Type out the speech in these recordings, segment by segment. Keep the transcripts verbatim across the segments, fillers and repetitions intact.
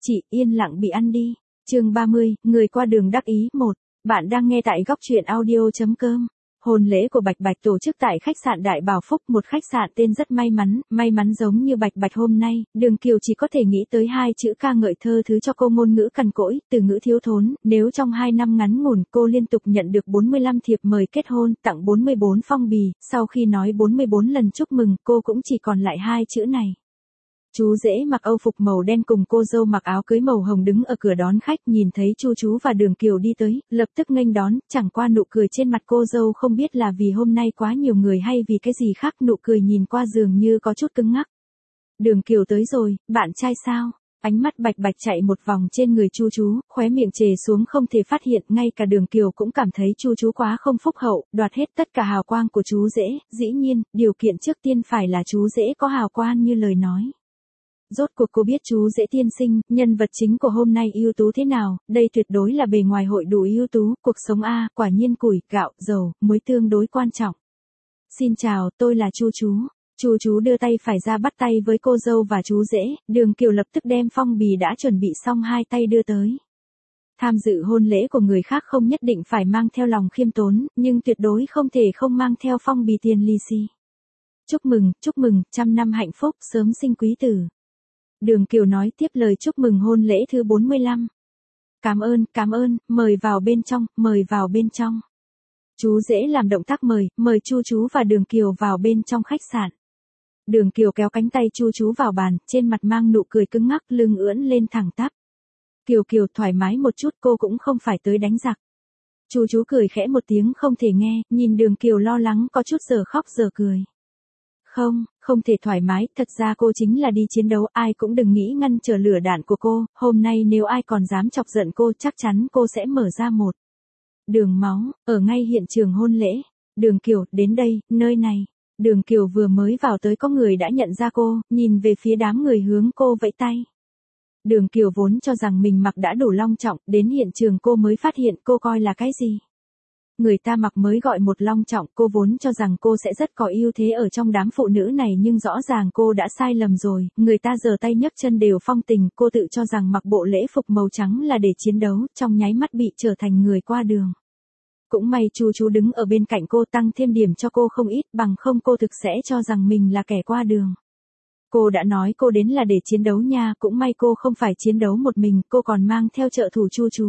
chị, yên lặng bị ăn đi. Chương ba mươi, người qua đường đắc ý một. Bạn đang nghe tại góc truyện audio chấm com. Hôn lễ của Bạch Bạch tổ chức tại khách sạn Đại Bảo Phúc, một khách sạn tên rất may mắn, may mắn giống như Bạch Bạch hôm nay, Đường Kiều chỉ có thể nghĩ tới hai chữ ca ngợi thơ thứ cho cô ngôn ngữ cằn cỗi, từ ngữ thiếu thốn, nếu trong hai năm ngắn ngủn cô liên tục nhận được bốn mươi lăm thiệp mời kết hôn, tặng bốn mươi bốn phong bì, sau khi nói bốn mươi bốn lần chúc mừng, cô cũng chỉ còn lại hai chữ này. Chú rể mặc âu phục màu đen cùng cô dâu mặc áo cưới màu hồng đứng ở cửa đón khách, nhìn thấy Chu chú và Đường Kiều đi tới, lập tức nghênh đón, chẳng qua nụ cười trên mặt cô dâu không biết là vì hôm nay quá nhiều người hay vì cái gì khác, nụ cười nhìn qua dường như có chút cứng ngắc. Đường Kiều tới rồi, bạn trai sao? Ánh mắt Bạch Bạch chạy một vòng trên người Chu chú, khóe miệng trề xuống không thể phát hiện, ngay cả Đường Kiều cũng cảm thấy Chu chú quá không phúc hậu, đoạt hết tất cả hào quang của chú rể, dĩ nhiên, điều kiện trước tiên phải là chú rể có hào quang như lời nói. Rốt cuộc cô biết chú rể tiên sinh, nhân vật chính của hôm nay ưu tú thế nào, đây tuyệt đối là bề ngoài hội đủ ưu tú, cuộc sống a, quả nhiên củi, gạo, dầu, muối tương đối quan trọng. Xin chào, tôi là Chu chú. Chu chú đưa tay phải ra bắt tay với cô dâu và chú rể, Đường Kiều lập tức đem phong bì đã chuẩn bị xong hai tay đưa tới. Tham dự hôn lễ của người khác không nhất định phải mang theo lòng khiêm tốn, nhưng tuyệt đối không thể không mang theo phong bì tiền lì xì. Chúc mừng, chúc mừng, trăm năm hạnh phúc, sớm sinh quý tử. Đường Kiều nói tiếp lời chúc mừng hôn lễ thứ bốn mươi lăm. Cảm ơn, cảm ơn, mời vào bên trong, mời vào bên trong. Chú rể làm động tác mời, mời Chu chú và Đường Kiều vào bên trong khách sạn. Đường Kiều kéo cánh tay Chu chú vào bàn, trên mặt mang nụ cười cứng ngắc, lưng ưỡn lên thẳng tắp. Kiều Kiều thoải mái một chút, cô cũng không phải tới đánh giặc. Chu chú cười khẽ một tiếng không thể nghe, nhìn Đường Kiều lo lắng có chút giờ khóc giờ cười. Không, không thể thoải mái, thật ra cô chính là đi chiến đấu, ai cũng đừng nghĩ ngăn trở lửa đạn của cô, hôm nay nếu ai còn dám chọc giận cô chắc chắn cô sẽ mở ra một đường máu, ở ngay hiện trường hôn lễ. Đường Kiều, đến đây, nơi này. Đường Kiều vừa mới vào tới có người đã nhận ra cô, nhìn về phía đám người hướng cô vẫy tay. Đường Kiều vốn cho rằng mình mặc đã đủ long trọng, đến hiện trường cô mới phát hiện cô coi là cái gì. Người ta mặc mới gọi một long trọng, cô vốn cho rằng cô sẽ rất có ưu thế ở trong đám phụ nữ này nhưng rõ ràng cô đã sai lầm rồi, người ta giơ tay nhấc chân đều phong tình, cô tự cho rằng mặc bộ lễ phục màu trắng là để chiến đấu, trong nháy mắt bị trở thành người qua đường. Cũng may Chu chú đứng ở bên cạnh cô tăng thêm điểm cho cô không ít, bằng không cô thực sẽ cho rằng mình là kẻ qua đường. Cô đã nói cô đến là để chiến đấu nha, cũng may cô không phải chiến đấu một mình, cô còn mang theo trợ thủ Chu chú.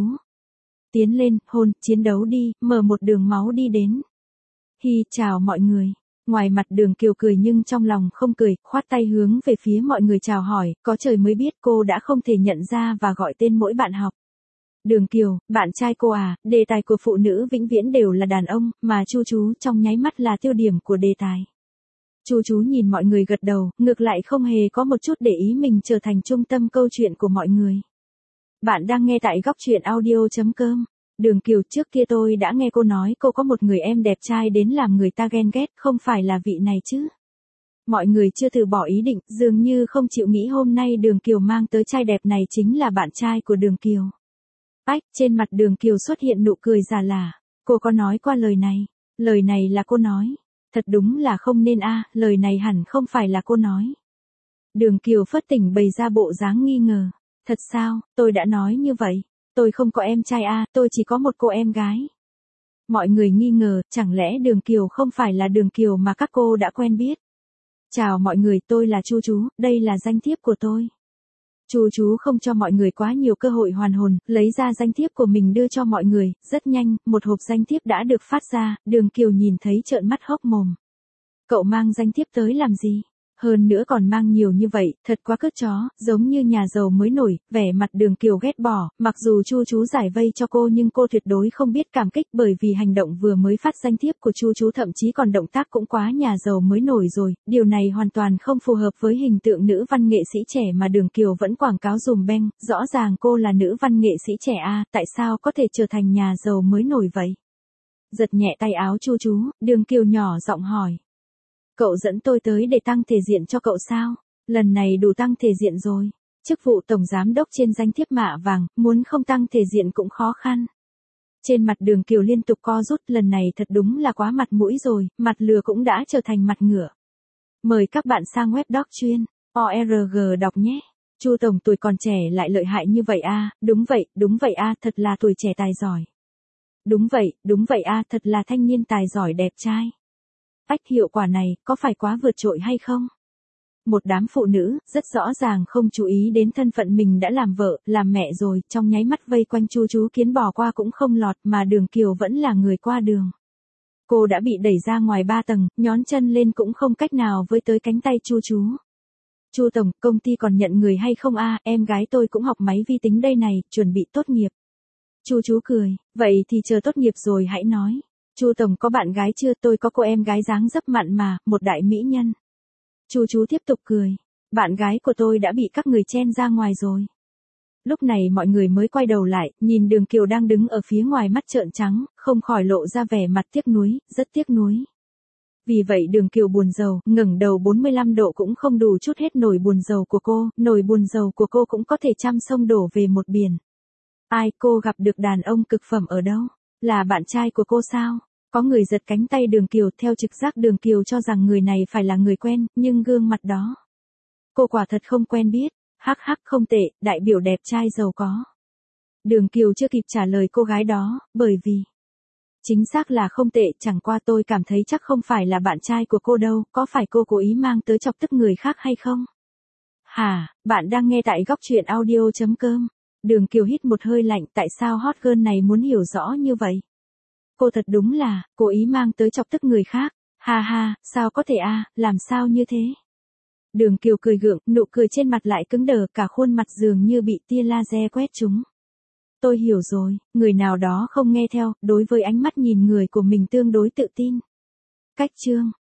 Tiến lên, hôn, chiến đấu đi, mở một đường máu đi đến. Hi, chào mọi người. Ngoài mặt Đường Kiều cười nhưng trong lòng không cười, khoát tay hướng về phía mọi người chào hỏi, có trời mới biết cô đã không thể nhận ra và gọi tên mỗi bạn học. Đường Kiều, bạn trai cô à, đề tài của phụ nữ vĩnh viễn đều là đàn ông, mà Chu chú trong nháy mắt là tiêu điểm của đề tài. Chu chú nhìn mọi người gật đầu, ngược lại không hề có một chút để ý mình trở thành trung tâm câu chuyện của mọi người. Bạn đang nghe tại góc truyện audio chấm com. Đường Kiều, trước kia tôi đã nghe cô nói cô có một người em đẹp trai đến làm người ta ghen ghét, không phải là vị này chứ? Mọi người chưa từ bỏ ý định, dường như không chịu nghĩ hôm nay Đường Kiều mang tới trai đẹp này chính là bạn trai của Đường Kiều. Ách, trên mặt Đường Kiều xuất hiện nụ cười già lả. Cô có nói qua lời này? Lời này là cô nói. Thật đúng là không nên a, lời này hẳn không phải là cô nói. Đường Kiều phớt tỉnh bày ra bộ dáng nghi ngờ. Thật sao, tôi đã nói như vậy. Tôi không có em trai a, tôi chỉ có một cô em gái. Mọi người nghi ngờ, chẳng lẽ Đường Kiều không phải là Đường Kiều mà các cô đã quen biết. Chào mọi người, tôi là Chu chú, đây là danh thiếp của tôi. Chu chú không cho mọi người quá nhiều cơ hội hoàn hồn, lấy ra danh thiếp của mình đưa cho mọi người, rất nhanh, một hộp danh thiếp đã được phát ra, Đường Kiều nhìn thấy trợn mắt hốc mồm. Cậu mang danh thiếp tới làm gì? Hơn nữa còn mang nhiều như vậy, thật quá cướp chó, giống như nhà giàu mới nổi, vẻ mặt Đường Kiều ghét bỏ, mặc dù Chu chú giải vây cho cô nhưng cô tuyệt đối không biết cảm kích bởi vì hành động vừa mới phát danh thiếp của Chu chú thậm chí còn động tác cũng quá nhà giàu mới nổi rồi, điều này hoàn toàn không phù hợp với hình tượng nữ văn nghệ sĩ trẻ mà Đường Kiều vẫn quảng cáo dùm beng, rõ ràng cô là nữ văn nghệ sĩ trẻ a, tại sao có thể trở thành nhà giàu mới nổi vậy? Giật nhẹ tay áo Chu chú, Đường Kiều nhỏ giọng hỏi. Cậu dẫn tôi tới để tăng thể diện cho cậu sao? Lần này đủ tăng thể diện rồi. Chức vụ tổng giám đốc trên danh thiếp mạ vàng, muốn không tăng thể diện cũng khó khăn. Trên mặt Đường Kiều liên tục co rút, lần này thật đúng là quá mặt mũi rồi, mặt lừa cũng đã trở thành mặt ngựa. Mời các bạn sang web doc chuyên o r g đọc nhé. Chu tổng tuổi còn trẻ lại lợi hại như vậy a, đúng vậy, đúng vậy a, thật là tuổi trẻ tài giỏi. Đúng vậy, đúng vậy a, thật là thanh niên tài giỏi đẹp trai. Ách, hiệu quả này, có phải quá vượt trội hay không? Một đám phụ nữ, rất rõ ràng không chú ý đến thân phận mình đã làm vợ, làm mẹ rồi, trong nháy mắt vây quanh Chu Chú Kiến bò qua cũng không lọt mà Đường Kiều vẫn là người qua đường. Cô đã bị đẩy ra ngoài ba tầng, nhón chân lên cũng không cách nào với tới cánh tay Chu Chú. Chu tổng, công ty còn nhận người hay không a, em gái tôi cũng học máy vi tính đây này, chuẩn bị tốt nghiệp. Chu Chú cười, vậy thì chờ tốt nghiệp rồi hãy nói. Chu tổng có bạn gái chưa, tôi có cô em gái dáng dấp mặn mà, một đại mỹ nhân. Chu Chú tiếp tục cười, bạn gái của tôi đã bị các người chen ra ngoài rồi. Lúc này mọi người mới quay đầu lại, nhìn Đường Kiều đang đứng ở phía ngoài mắt trợn trắng, không khỏi lộ ra vẻ mặt tiếc nuối, rất tiếc nuối. Vì vậy Đường Kiều buồn rầu, ngẩng đầu bốn mươi lăm độ cũng không đủ chút hết nổi buồn rầu của cô, nổi buồn rầu của cô cũng có thể trăm sông đổ về một biển. Ai, cô gặp được đàn ông cực phẩm ở đâu? Là bạn trai của cô sao? Có người giật cánh tay Đường Kiều, theo trực giác Đường Kiều cho rằng người này phải là người quen, nhưng gương mặt đó cô quả thật không quen biết. Hắc hắc, không tệ, đại biểu đẹp trai giàu có. Đường Kiều chưa kịp trả lời cô gái đó, bởi vì chính xác là không tệ, chẳng qua tôi cảm thấy chắc không phải là bạn trai của cô đâu, có phải cô cố ý mang tới chọc tức người khác hay không? Hả, bạn đang nghe tại góc truyện audio chấm com. Đường Kiều hít một hơi lạnh, tại sao hot girl này muốn hiểu rõ như vậy? Cô thật đúng là, cố ý mang tới chọc tức người khác. Ha ha, sao có thể a, làm sao như thế? Đường Kiều cười gượng, nụ cười trên mặt lại cứng đờ, cả khuôn mặt dường như bị tia laser quét trúng. Tôi hiểu rồi, người nào đó không nghe theo, đối với ánh mắt nhìn người của mình tương đối tự tin. Cách chương